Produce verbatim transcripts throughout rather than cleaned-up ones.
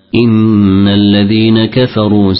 إن الذين كفروا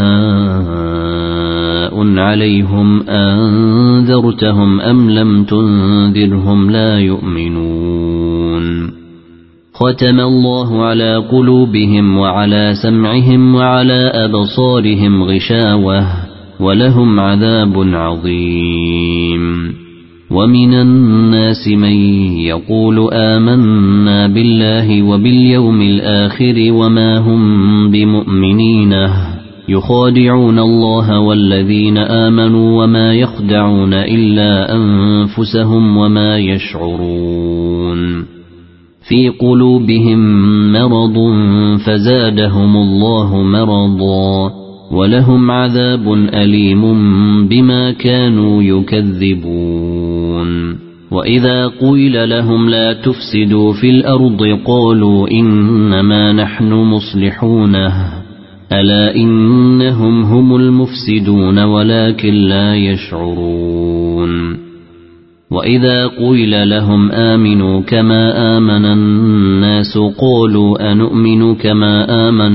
سواء عليهم أنذرتهم أم لم تنذرهم لا يؤمنون ختم الله على قلوبهم وعلى سمعهم وعلى أبصارهم غشاوة ولهم عذاب عظيم ومن الناس من يقول آمنا بالله وباليوم الآخر وما هم بمؤمنين يخادعون الله والذين آمنوا وما يخدعون إلا أنفسهم وما يشعرون في قلوبهم مرض فزادهم الله مرضا ولهم عذاب أليم بما كانوا يكذبون وإذا قيل لهم لا تفسدوا في الأرض قالوا إنما نحن مصلحون ألا إنهم هم المفسدون ولكن لا يشعرون وإذا قيل لهم آمنوا كما آمن الناس قالوا أنؤمن كما آمن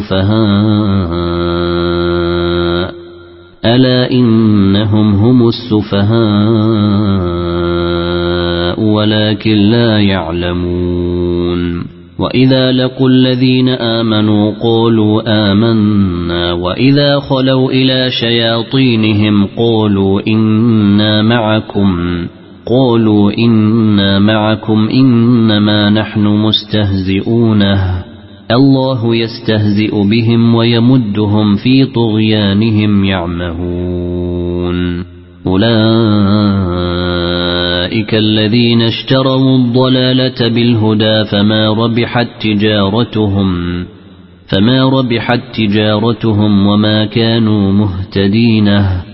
السفهاء ألا إنهم هم السفهاء ولكن لا يعلمون وإذا لقوا الذين آمنوا قالوا آمنا وإذا خلوا إلى شياطينهم قالوا إنا معكم قالوا إنا معكم إنما نحن مستهزئون الله يستهزئ بهم ويمدهم في طغيانهم يعمهون أولئك الذين اشتروا الضلالة بالهدى فما ربحت تجارتهم فما ربحت تجارتهم وما كانوا مهتدين